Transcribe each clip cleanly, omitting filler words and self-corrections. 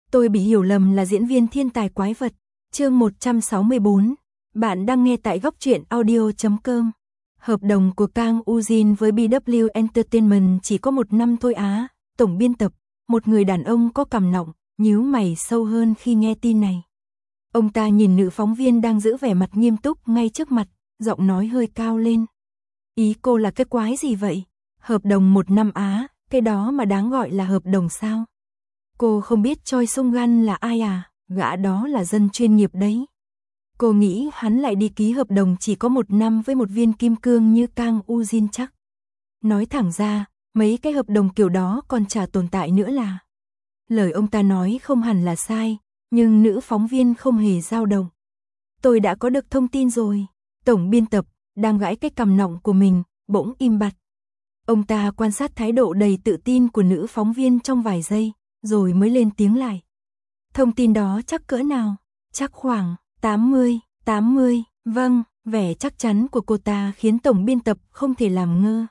Tôi bị hiểu lầm là diễn viên thiên tài quái vật. Chương 164. Bạn đang nghe tại góc truyện audio.com. Hợp đồng của Kang Ujin với BW Entertainment chỉ có 1 năm thôi á. Tổng biên tập, một người đàn ông có cằm nọng, nhíu mày sâu hơn khi nghe tin này. Ông ta nhìn nữ phóng viên đang giữ vẻ mặt nghiêm túc ngay trước mặt, giọng nói hơi cao lên. Ý cô là cái quái gì vậy? Hợp đồng 1 năm á, cái đó mà đáng gọi là hợp đồng sao? Cô không biết Choi Sung Gan là ai à? Gã đó là dân chuyên nghiệp đấy. Cô nghĩ hắn lại đi ký hợp đồng chỉ có 1 năm với một viên kim cương như Kang Ujin chắc. Nói thẳng ra, mấy cái hợp đồng kiểu đó còn chả tồn tại nữa là. Lời ông ta nói không hẳn là sai, nhưng nữ phóng viên không hề dao động. Tôi đã có được thông tin rồi. Tổng biên tập, đang gãi cái cằm nọng của mình, bỗng im bặt. Ông ta quan sát thái độ đầy tự tin của nữ phóng viên trong vài giây, rồi mới lên tiếng lại. Thông tin đó chắc cỡ nào? Chắc khoảng 80, vâng, vẻ chắc chắn của cô ta khiến tổng biên tập không thể làm ngơ.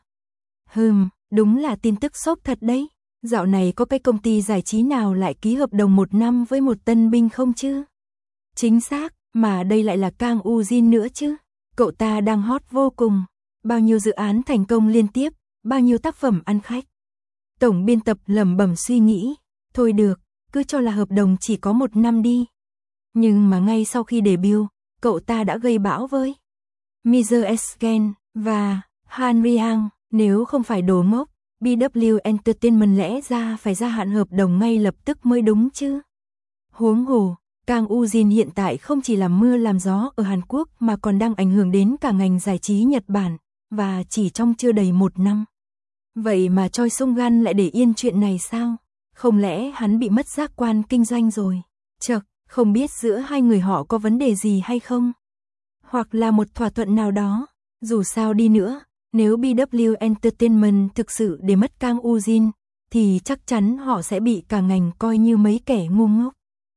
Đúng là tin tức sốc thật đấy. Dạo này có cái công ty giải trí nào lại ký hợp đồng 1 năm với một tân binh không chứ? Chính xác, mà đây lại là Kang Ujin nữa chứ. Cậu ta đang hot vô cùng. Bao nhiêu dự án thành công liên tiếp, bao nhiêu tác phẩm ăn khách. Tổng biên tập lẩm bẩm suy nghĩ. Thôi được, cứ cho là hợp đồng chỉ có 1 năm đi. Nhưng mà ngay sau khi debut, cậu ta đã gây bão với Mr. Esken và Han Riang. Nếu không phải đồ ngốc, BW Entertainment lẽ ra phải gia hạn hợp đồng ngay lập tức mới đúng chứ. Huống hồ, Kang Ujin hiện tại không chỉ làm mưa làm gió ở Hàn Quốc mà còn đang ảnh hưởng đến cả ngành giải trí Nhật Bản, và chỉ trong chưa đầy 1 năm. Vậy mà Choi Sung Gan lại để yên chuyện này sao? Không lẽ hắn bị mất giác quan kinh doanh rồi? Chậc, không biết giữa hai người họ có vấn đề gì hay không? Hoặc là một thỏa thuận nào đó? Dù sao đi nữa, nếu BW Entertainment thực sự để mất Kang Ujin, thì chắc chắn họ sẽ bị cả ngành coi như mấy kẻ ngu ngốc.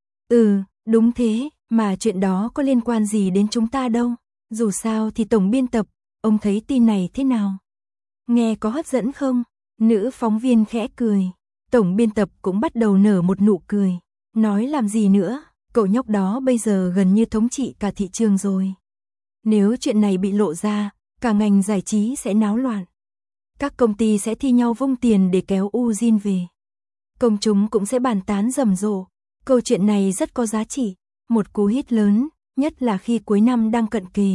Đúng thế, mà chuyện đó có liên quan gì đến chúng ta đâu. Dù sao thì tổng biên tập, ông thấy tin này thế nào? Nghe có hấp dẫn không? Nữ phóng viên khẽ cười. Tổng biên tập cũng bắt đầu nở một nụ cười. Nói làm gì nữa, cậu nhóc đó bây giờ gần như thống trị cả thị trường rồi. Nếu chuyện này bị lộ ra, cả ngành giải trí sẽ náo loạn. Các công ty sẽ thi nhau vung tiền để kéo Ujin về. Công chúng cũng sẽ bàn tán rầm rộ. Câu chuyện này rất có giá trị, một cú hit lớn, nhất là khi cuối năm đang cận kề.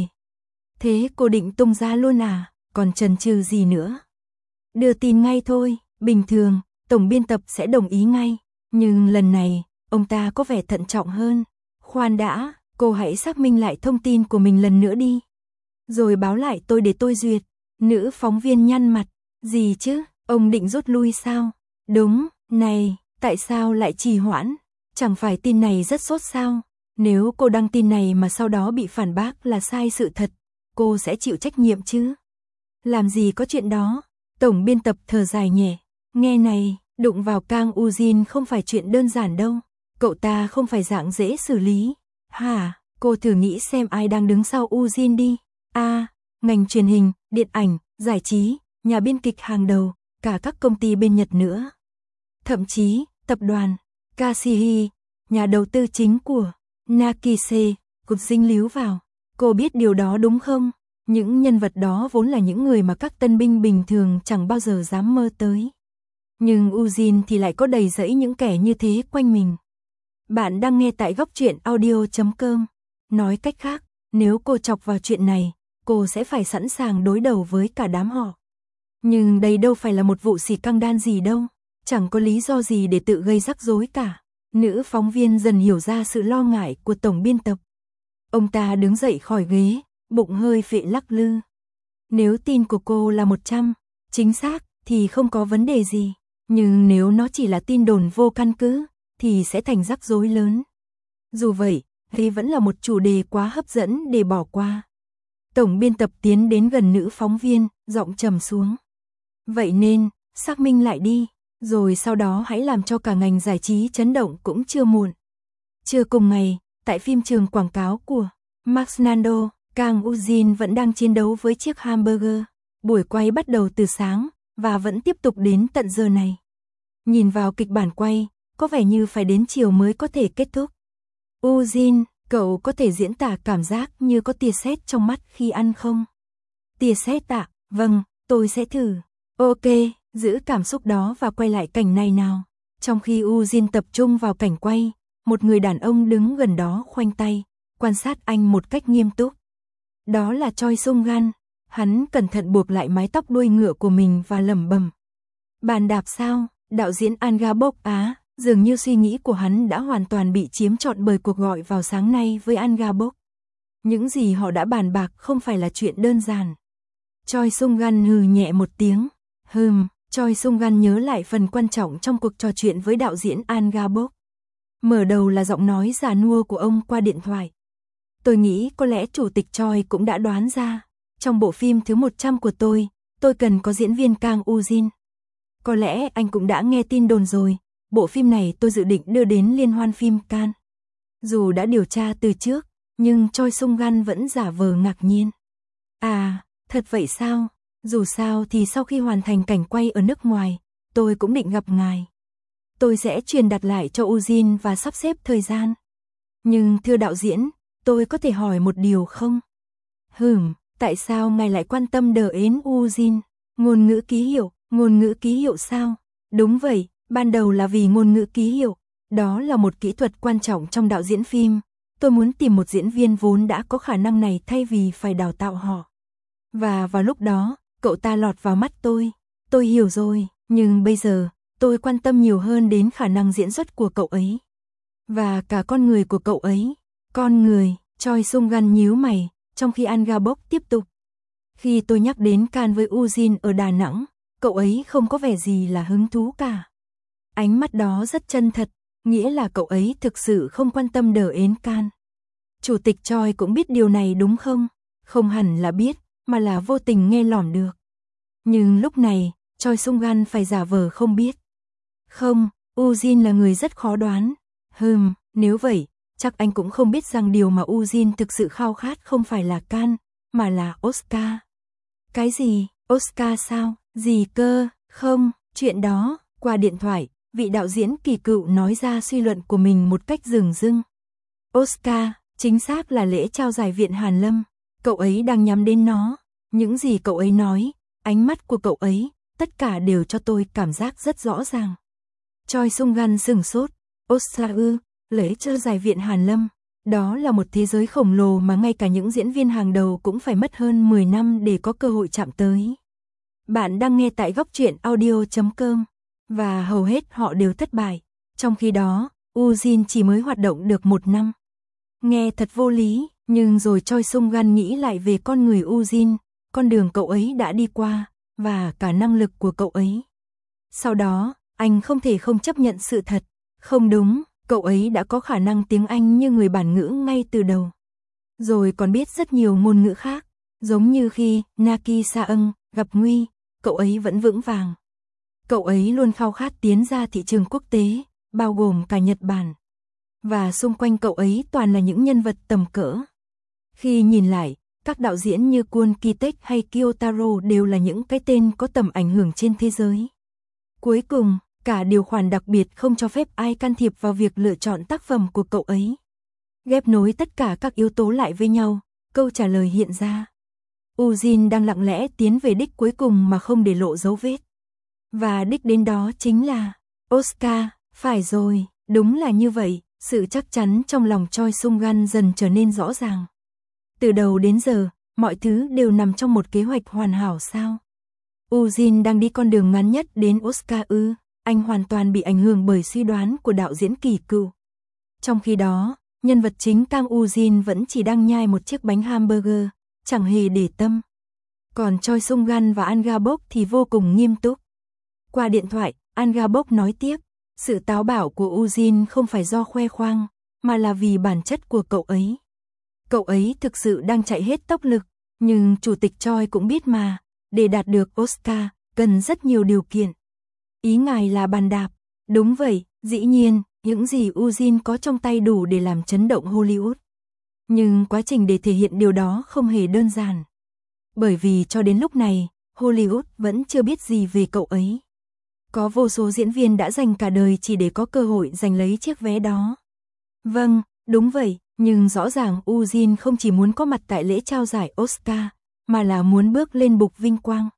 Thế cô định tung ra luôn à, còn chần chừ gì nữa? Đưa tin ngay thôi, bình thường, tổng biên tập sẽ đồng ý ngay. Nhưng lần này, ông ta có vẻ thận trọng hơn. Khoan đã, cô hãy xác minh lại thông tin của mình lần nữa đi. Rồi báo lại tôi để tôi duyệt. Nữ phóng viên nhăn mặt. Gì chứ, ông định rút lui sao? Đúng, này, tại sao lại trì hoãn? Chẳng phải tin này rất sốt sao? Nếu cô đăng tin này mà sau đó bị phản bác là sai sự thật, cô sẽ chịu trách nhiệm chứ? Làm gì có chuyện đó? Tổng biên tập thở dài nhẹ. Nghe này, đụng vào Kang Ujin không phải chuyện đơn giản đâu. Cậu ta không phải dạng dễ xử lý. Hả, cô thử nghĩ xem ai đang đứng sau Ujin đi. Ngành truyền hình, điện ảnh, giải trí, nhà biên kịch hàng đầu, cả các công ty bên Nhật nữa. Thậm chí, tập đoàn Kasihi, nhà đầu tư chính của Nakise, cũng dính líu vào. Cô biết điều đó đúng không? Những nhân vật đó vốn là những người mà các tân binh bình thường chẳng bao giờ dám mơ tới. Nhưng Ujin thì lại có đầy rẫy những kẻ như thế quanh mình. Bạn đang nghe tại góc truyện audio.com. Nói cách khác, nếu cô chọc vào chuyện này, cô sẽ phải sẵn sàng đối đầu với cả đám họ. Nhưng đây đâu phải là một vụ xì căng đan gì đâu. Chẳng có lý do gì để tự gây rắc rối cả. Nữ phóng viên dần hiểu ra sự lo ngại của tổng biên tập. Ông ta đứng dậy khỏi ghế, bụng hơi phệ lắc lư. Nếu tin của cô là 100, chính xác, thì không có vấn đề gì. Nhưng nếu nó chỉ là tin đồn vô căn cứ, thì sẽ thành rắc rối lớn. Dù vậy, thì vẫn là một chủ đề quá hấp dẫn để bỏ qua. Tổng biên tập tiến đến gần nữ phóng viên, giọng trầm xuống. Vậy nên, xác minh lại đi, rồi sau đó hãy làm cho cả ngành giải trí chấn động cũng chưa muộn. Trưa cùng ngày, tại phim trường quảng cáo của Max Nando, Kang Ujin vẫn đang chiến đấu với chiếc hamburger. Buổi quay bắt đầu từ sáng, và vẫn tiếp tục đến tận giờ này. Nhìn vào kịch bản quay, có vẻ như phải đến chiều mới có thể kết thúc. Eugene, cậu có thể diễn tả cảm giác như có tia sét trong mắt khi ăn không? Tia sét ạ, vâng, tôi sẽ thử. Ok, giữ cảm xúc đó và quay lại cảnh này nào. Trong khi Eugene tập trung vào cảnh quay, một người đàn ông đứng gần đó khoanh tay, quan sát anh một cách nghiêm túc. Đó là Choi Sung-gan, hắn cẩn thận buộc lại mái tóc đuôi ngựa của mình và lẩm bẩm. Bàn đạp sao? Đạo diễn An Ga-bok Á, dường như suy nghĩ của hắn đã hoàn toàn bị chiếm trọn bởi cuộc gọi vào sáng nay với An Ga-bok. Những gì họ đã bàn bạc không phải là chuyện đơn giản. Choi Sung-gan hừ nhẹ một tiếng. Choi Sung-gan nhớ lại phần quan trọng trong cuộc trò chuyện với đạo diễn An Ga-bok. Mở đầu là giọng nói già nua của ông qua điện thoại. Tôi nghĩ có lẽ chủ tịch Choi cũng đã đoán ra. Trong bộ phim thứ 100 của tôi cần có diễn viên Kang Woo-jin. Có lẽ anh cũng đã nghe tin đồn rồi, bộ phim này tôi dự định đưa đến liên hoan phim Cannes. Dù đã điều tra từ trước, nhưng Choi Sung-gan vẫn giả vờ ngạc nhiên. À, thật vậy sao? Dù sao thì sau khi hoàn thành cảnh quay ở nước ngoài, tôi cũng định gặp ngài. Tôi sẽ truyền đạt lại cho Eugene và sắp xếp thời gian. Nhưng thưa đạo diễn, tôi có thể hỏi một điều không? Tại sao ngài lại quan tâm đến Eugene? Ngôn ngữ ký hiệu sao? Đúng vậy, ban đầu là vì ngôn ngữ ký hiệu. Đó là một kỹ thuật quan trọng trong đạo diễn phim. Tôi muốn tìm một diễn viên vốn đã có khả năng này thay vì phải đào tạo họ. Và vào lúc đó, cậu ta lọt vào mắt tôi. Tôi hiểu rồi, nhưng bây giờ, tôi quan tâm nhiều hơn đến khả năng diễn xuất của cậu ấy. Và cả con người của cậu ấy. Con người, Choi Sung-gan nhíu mày, trong khi An Ga-bok tiếp tục. Khi tôi nhắc đến Cannes với Eugene ở Đà Nẵng, cậu ấy không có vẻ gì là hứng thú cả. Ánh mắt đó rất chân thật, nghĩa là cậu ấy thực sự không quan tâm đến Cannes. Chủ tịch Choi cũng biết điều này đúng không? Không hẳn là biết, mà là vô tình nghe lỏm được. Nhưng lúc này, Choi Sung-gan phải giả vờ không biết. Không, Eugene là người rất khó đoán. Nếu vậy, chắc anh cũng không biết rằng điều mà Eugene thực sự khao khát không phải là Cannes, mà là Oscar. Cái gì? Oscar sao? Gì cơ? Không, chuyện đó, qua điện thoại, vị đạo diễn kỳ cựu nói ra suy luận của mình một cách dửng dưng. Oscar, chính xác là lễ trao giải Viện Hàn Lâm, cậu ấy đang nhắm đến nó. Những gì cậu ấy nói, ánh mắt của cậu ấy, tất cả đều cho tôi cảm giác rất rõ ràng. Choi Sung-gan sửng sốt. Oscar lễ trao giải Viện Hàn Lâm. Đó là một thế giới khổng lồ mà ngay cả những diễn viên hàng đầu cũng phải mất hơn 10 năm để có cơ hội chạm tới. Bạn đang nghe tại góc truyện audio.com. Và hầu hết họ đều thất bại. Trong khi đó, Eugene chỉ mới hoạt động được 1 năm. Nghe thật vô lý, nhưng rồi Choi Sung-gan nghĩ lại về con người Eugene, con đường cậu ấy đã đi qua, và cả năng lực của cậu ấy. Sau đó, anh không thể không chấp nhận sự thật. Không đúng, cậu ấy đã có khả năng tiếng Anh như người bản ngữ ngay từ đầu. Rồi còn biết rất nhiều ngôn ngữ khác, giống như khi Naki Saeung gặp nguy, cậu ấy vẫn vững vàng. Cậu ấy luôn khao khát tiến ra thị trường quốc tế, bao gồm cả Nhật Bản. Và xung quanh cậu ấy toàn là những nhân vật tầm cỡ. Khi nhìn lại, các đạo diễn như Kwon Ki-taek hay Kyotaro đều là những cái tên có tầm ảnh hưởng trên thế giới. Cuối cùng, cả điều khoản đặc biệt không cho phép ai can thiệp vào việc lựa chọn tác phẩm của cậu ấy. Ghép nối tất cả các yếu tố lại với nhau, câu trả lời hiện ra. Eugene đang lặng lẽ tiến về đích cuối cùng mà không để lộ dấu vết. Và đích đến đó chính là Oscar, phải rồi, đúng là như vậy, sự chắc chắn trong lòng Choi Sung-gan dần trở nên rõ ràng. Từ đầu đến giờ, mọi thứ đều nằm trong một kế hoạch hoàn hảo sao? Eugene đang đi con đường ngắn nhất đến Oscar ư? Anh hoàn toàn bị ảnh hưởng bởi suy đoán của đạo diễn kỳ cựu. Trong khi đó, nhân vật chính Kang Woo-jin vẫn chỉ đang nhai một chiếc bánh hamburger, chẳng hề để tâm. Còn Choi Sung-gan và An Ga-bok thì vô cùng nghiêm túc. Qua điện thoại, An Ga-bok nói tiếp, sự táo bạo của Eugene không phải do khoe khoang, mà là vì bản chất của cậu ấy. Cậu ấy thực sự đang chạy hết tốc lực, nhưng chủ tịch Choi cũng biết mà, để đạt được Oscar, cần rất nhiều điều kiện. Ý ngài là bàn đạp. Đúng vậy, dĩ nhiên, những gì Eugene có trong tay đủ để làm chấn động Hollywood. Nhưng quá trình để thể hiện điều đó không hề đơn giản. Bởi vì cho đến lúc này, Hollywood vẫn chưa biết gì về cậu ấy. Có vô số diễn viên đã dành cả đời chỉ để có cơ hội giành lấy chiếc vé đó. Vâng, đúng vậy, nhưng rõ ràng Eugene không chỉ muốn có mặt tại lễ trao giải Oscar, mà là muốn bước lên bục vinh quang.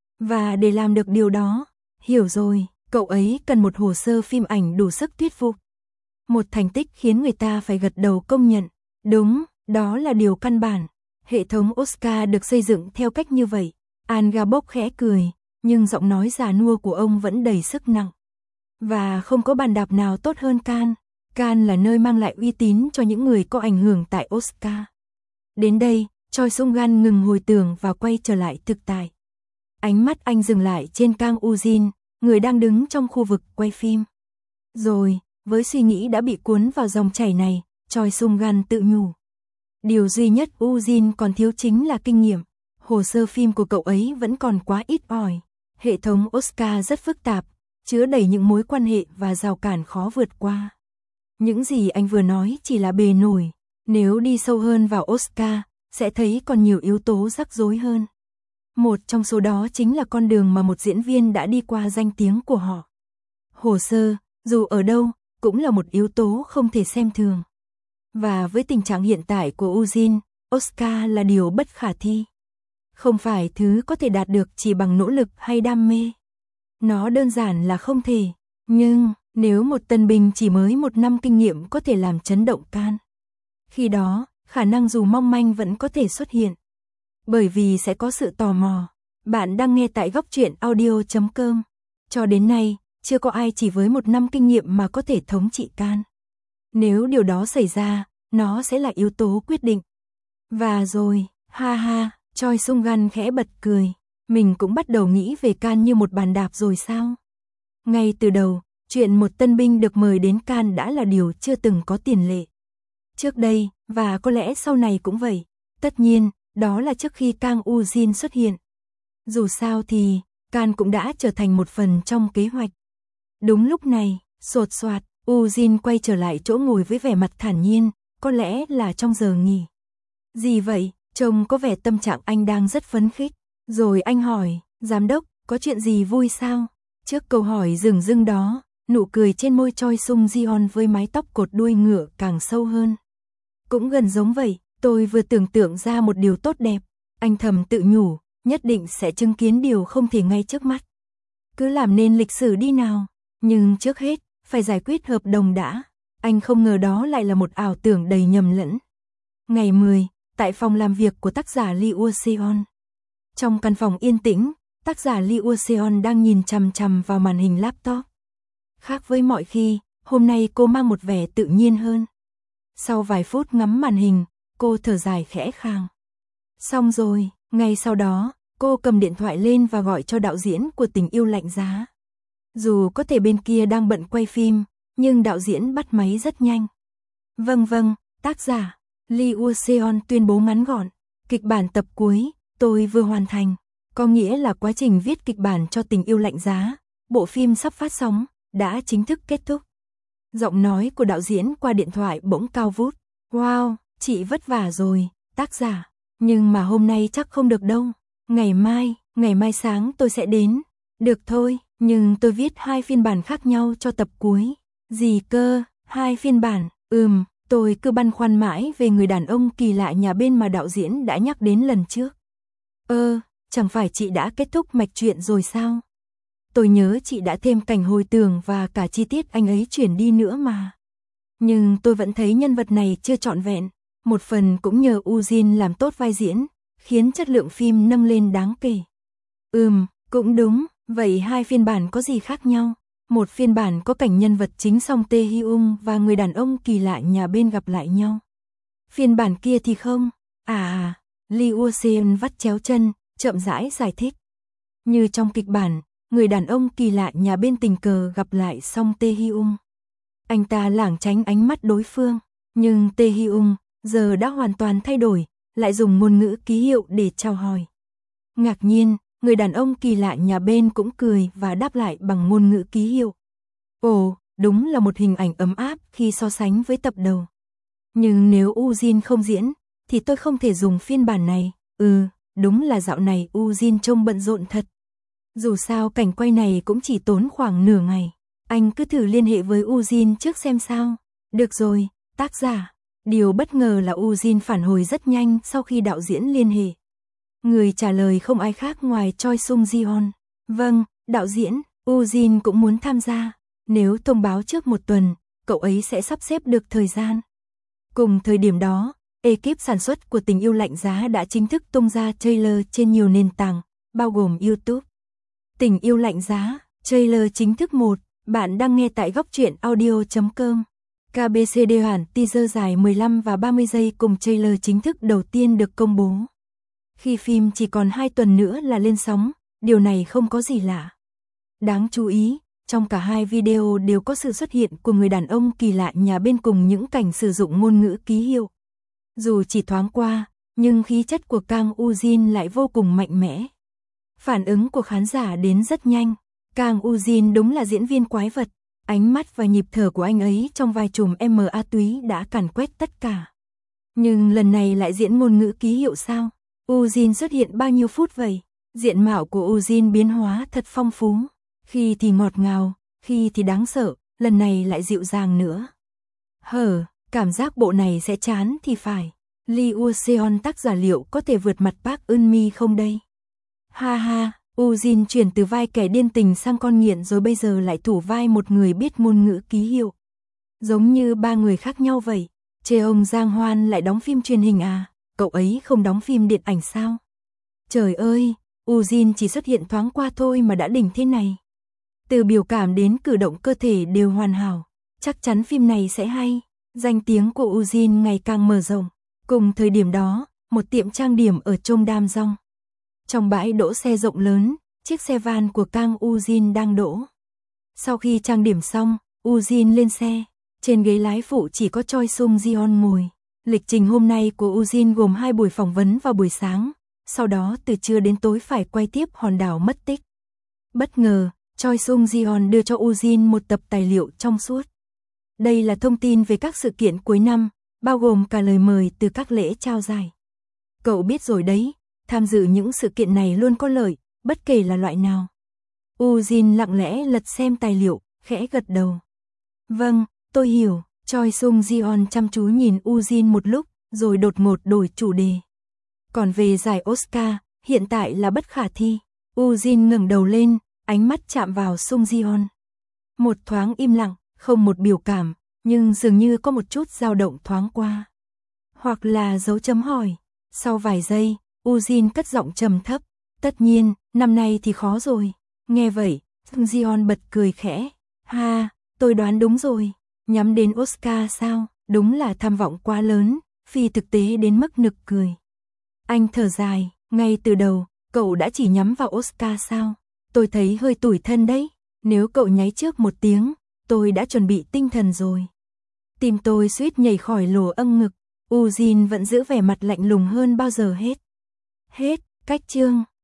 Và để làm được điều đó, hiểu rồi, cậu ấy cần một hồ sơ phim ảnh đủ sức thuyết phục. Một thành tích khiến người ta phải gật đầu công nhận. Đúng, đó là điều căn bản. Hệ thống Oscar được xây dựng theo cách như vậy. An Gabok khẽ cười, nhưng giọng nói già nua của ông vẫn đầy sức nặng. Và không có bàn đạp nào tốt hơn Cannes. Cannes là nơi mang lại uy tín cho những người có ảnh hưởng tại Oscar. Đến đây, Choi Sung-gan ngừng hồi tưởng và quay trở lại thực tại. Ánh mắt anh dừng lại trên Kang Eugene, người đang đứng trong khu vực quay phim. Rồi, với suy nghĩ đã bị cuốn vào dòng chảy này, Choi Sung-gan tự nhủ. Điều duy nhất Eugene còn thiếu chính là kinh nghiệm. Hồ sơ phim của cậu ấy vẫn còn quá ít ỏi. Hệ thống Oscar rất phức tạp, chứa đầy những mối quan hệ và rào cản khó vượt qua. Những gì anh vừa nói chỉ là bề nổi. Nếu đi sâu hơn vào Oscar, sẽ thấy còn nhiều yếu tố rắc rối hơn. Một trong số đó chính là con đường mà một diễn viên đã đi qua danh tiếng của họ. Hồ sơ, dù ở đâu, cũng là một yếu tố không thể xem thường. Và với tình trạng hiện tại của Eugene, Oscar là điều bất khả thi. Không phải thứ có thể đạt được chỉ bằng nỗ lực hay đam mê. Nó đơn giản là không thể. Nhưng, nếu một tân binh chỉ mới 1 năm kinh nghiệm có thể làm chấn động Cannes, khi đó, khả năng dù mong manh vẫn có thể xuất hiện. Bởi vì sẽ có sự tò mò. Bạn đang nghe tại góc truyện audio.com. Cho đến nay, chưa có ai chỉ với 1 năm kinh nghiệm mà có thể thống trị Cannes. Nếu điều đó xảy ra, nó sẽ là yếu tố quyết định. Và rồi, ha ha, Choi Sung-gan khẽ bật cười. Mình cũng bắt đầu nghĩ về Cannes như một bàn đạp rồi sao? Ngay từ đầu, chuyện một tân binh được mời đến Cannes đã là điều chưa từng có tiền lệ. Trước đây, và có lẽ sau này cũng vậy. Tất nhiên, đó là trước khi Kang Eugene xuất hiện. Dù sao thì, Cannes cũng đã trở thành một phần trong kế hoạch. Đúng lúc này, sột soạt, Eugene quay trở lại chỗ ngồi với vẻ mặt thản nhiên, có lẽ là trong giờ nghỉ. Gì vậy? Trông có vẻ tâm trạng anh đang rất phấn khích. Rồi anh hỏi, giám đốc, có chuyện gì vui sao? Trước câu hỏi dửng dưng đó, nụ cười trên môi Choi Sung-jeon với mái tóc cột đuôi ngựa càng sâu hơn. Cũng gần giống vậy, tôi vừa tưởng tượng ra một điều tốt đẹp. Anh thầm tự nhủ, nhất định sẽ chứng kiến điều không thể ngay trước mắt. Cứ làm nên lịch sử đi nào. Nhưng trước hết, phải giải quyết hợp đồng đã. Anh không ngờ đó lại là một ảo tưởng đầy nhầm lẫn. Ngày 10, tại phòng làm việc của tác giả Lee Woo-seon. Trong căn phòng yên tĩnh, tác giả Lee Woo-seon đang nhìn chằm chằm vào màn hình laptop. Khác với mọi khi, hôm nay cô mang một vẻ tự nhiên hơn. Sau vài phút ngắm màn hình, cô thở dài khẽ khàng. Xong rồi, ngay sau đó, cô cầm điện thoại lên và gọi cho đạo diễn của Tình yêu lạnh giá. Dù có thể bên kia đang bận quay phim, nhưng đạo diễn bắt máy rất nhanh. Vâng, tác giả, Lee Woo-seon tuyên bố ngắn gọn. Kịch bản tập cuối, tôi vừa hoàn thành. Có nghĩa là quá trình viết kịch bản cho Tình yêu lạnh giá, bộ phim sắp phát sóng, đã chính thức kết thúc. Giọng nói của đạo diễn qua điện thoại bỗng cao vút. Wow, chị vất vả rồi, tác giả. Nhưng mà hôm nay chắc không được đâu. Ngày mai sáng tôi sẽ đến. Được thôi, nhưng tôi viết 2 phiên bản khác nhau cho tập cuối. Gì cơ, 2 phiên bản? Tôi cứ băn khoăn mãi về người đàn ông kỳ lạ nhà bên mà đạo diễn đã nhắc đến lần trước. Chẳng phải chị đã kết thúc mạch truyện rồi sao? Tôi nhớ chị đã thêm cảnh hồi tưởng và cả chi tiết anh ấy chuyển đi nữa mà. Nhưng tôi vẫn thấy nhân vật này chưa trọn vẹn. Một phần cũng nhờ Eugene làm tốt vai diễn, khiến chất lượng phim nâng lên đáng kể. Cũng đúng, vậy 2 phiên bản có gì khác nhau? Một phiên bản có cảnh nhân vật chính Song Tae-hyung và người đàn ông kỳ lạ nhà bên gặp lại nhau. Phiên bản kia thì không. Lee Woo-seon vắt chéo chân, chậm rãi giải thích. Như trong kịch bản, người đàn ông kỳ lạ nhà bên tình cờ gặp lại Song Tae-hyung. Anh ta lảng tránh ánh mắt đối phương, nhưng Tae-hyung giờ đã hoàn toàn thay đổi, lại dùng ngôn ngữ ký hiệu để chào hỏi. Ngạc nhiên, người đàn ông kỳ lạ nhà bên cũng cười và đáp lại bằng ngôn ngữ ký hiệu. Ồ, đúng là một hình ảnh ấm áp khi so sánh với tập đầu. Nhưng nếu Eugene không diễn, thì tôi không thể dùng phiên bản này. Đúng là dạo này Eugene trông bận rộn thật. Dù sao cảnh quay này cũng chỉ tốn khoảng nửa ngày. Anh cứ thử liên hệ với Ujin trước xem sao. Được rồi, tác giả. Điều bất ngờ là Ujin phản hồi rất nhanh sau khi đạo diễn liên hệ. Người trả lời không ai khác ngoài Choi Sung Jeon. Vâng, đạo diễn, Ujin cũng muốn tham gia. Nếu thông báo trước một tuần, cậu ấy sẽ sắp xếp được thời gian. Cùng thời điểm đó, ekip sản xuất của Tình yêu lạnh giá đã chính thức tung ra trailer trên nhiều nền tảng, bao gồm YouTube. Tình yêu lạnh giá, trailer chính thức 1, bạn đang nghe tại góc truyện audio.com. KBCD bản teaser dài 15 và 30 giây cùng trailer chính thức đầu tiên được công bố. Khi phim chỉ còn 2 tuần nữa là lên sóng, điều này không có gì lạ. Đáng chú ý, trong cả hai video đều có sự xuất hiện của người đàn ông kỳ lạ nhà bên cùng những cảnh sử dụng ngôn ngữ ký hiệu. Dù chỉ thoáng qua, nhưng khí chất của Kang Ujin lại vô cùng mạnh mẽ. Phản ứng của khán giả đến rất nhanh. Kang Ujin đúng là diễn viên quái vật. Ánh mắt và nhịp thở của anh ấy trong vai trùm MA túy đã càn quét tất cả. Nhưng lần này lại diễn ngôn ngữ ký hiệu sao? Ujin xuất hiện bao nhiêu phút vậy? Diện mạo của Ujin biến hóa thật phong phú. Khi thì ngọt ngào, khi thì đáng sợ, lần này lại dịu dàng nữa. Cảm giác bộ này sẽ chán thì phải. Lee Woo-seon tác giả liệu có thể vượt mặt Park Eun-mi không đây? Ha ha, Ujin chuyển từ vai kẻ điên tình sang con nghiện rồi bây giờ lại thủ vai một người biết ngôn ngữ ký hiệu. Giống như ba người khác nhau vậy. Cheong Giang Hoan lại đóng phim truyền hình à? Cậu ấy không đóng phim điện ảnh sao? Trời ơi, Ujin chỉ xuất hiện thoáng qua thôi mà đã đỉnh thế này. Từ biểu cảm đến cử động cơ thể đều hoàn hảo. Chắc chắn phim này sẽ hay. Danh tiếng của Ujin ngày càng mở rộng. Cùng thời điểm đó, một tiệm trang điểm ở Cheongdam Dong. Trong bãi đỗ xe rộng lớn, chiếc xe van của Kang Ujin đang đỗ. Sau khi trang điểm xong, Ujin lên xe. Trên ghế lái phụ chỉ có Choi Sung Jeon ngồi. Lịch trình hôm nay của Ujin gồm 2 buổi phỏng vấn vào buổi sáng. Sau đó từ trưa đến tối phải quay tiếp hòn đảo mất tích. Bất ngờ, Choi Sung Jeon đưa cho Ujin một tập tài liệu trong suốt. Đây là thông tin về các sự kiện cuối năm, bao gồm cả lời mời từ các lễ trao giải. Cậu biết rồi đấy, tham dự những sự kiện này luôn có lợi, bất kể là loại nào. Ujin lặng lẽ lật xem tài liệu, khẽ gật đầu. Vâng, tôi hiểu. Choi Sung Jeon chăm chú nhìn Ujin một lúc, rồi đột ngột đổi chủ đề. Còn về giải Oscar, hiện tại là bất khả thi. Ujin ngẩng đầu lên, ánh mắt chạm vào Sung Jeon. Một thoáng im lặng, không một biểu cảm, nhưng dường như có một chút dao động thoáng qua. Hoặc là dấu chấm hỏi. Sau vài giây, Ujin cất giọng trầm thấp. Tất nhiên, năm nay thì khó rồi. Nghe vậy, Sung Jeon bật cười khẽ. Ha, tôi đoán đúng rồi. Nhắm đến Oscar sao? Đúng là tham vọng quá lớn, phi thực tế đến mức nực cười. Anh thở dài, ngay từ đầu, cậu đã chỉ nhắm vào Oscar sao? Tôi thấy hơi tủi thân đấy. Nếu cậu nháy trước một tiếng, tôi đã chuẩn bị tinh thần rồi. Tim tôi suýt nhảy khỏi lỗ âm ngực. Ujin vẫn giữ vẻ mặt lạnh lùng hơn bao giờ hết. Hết, cách chương.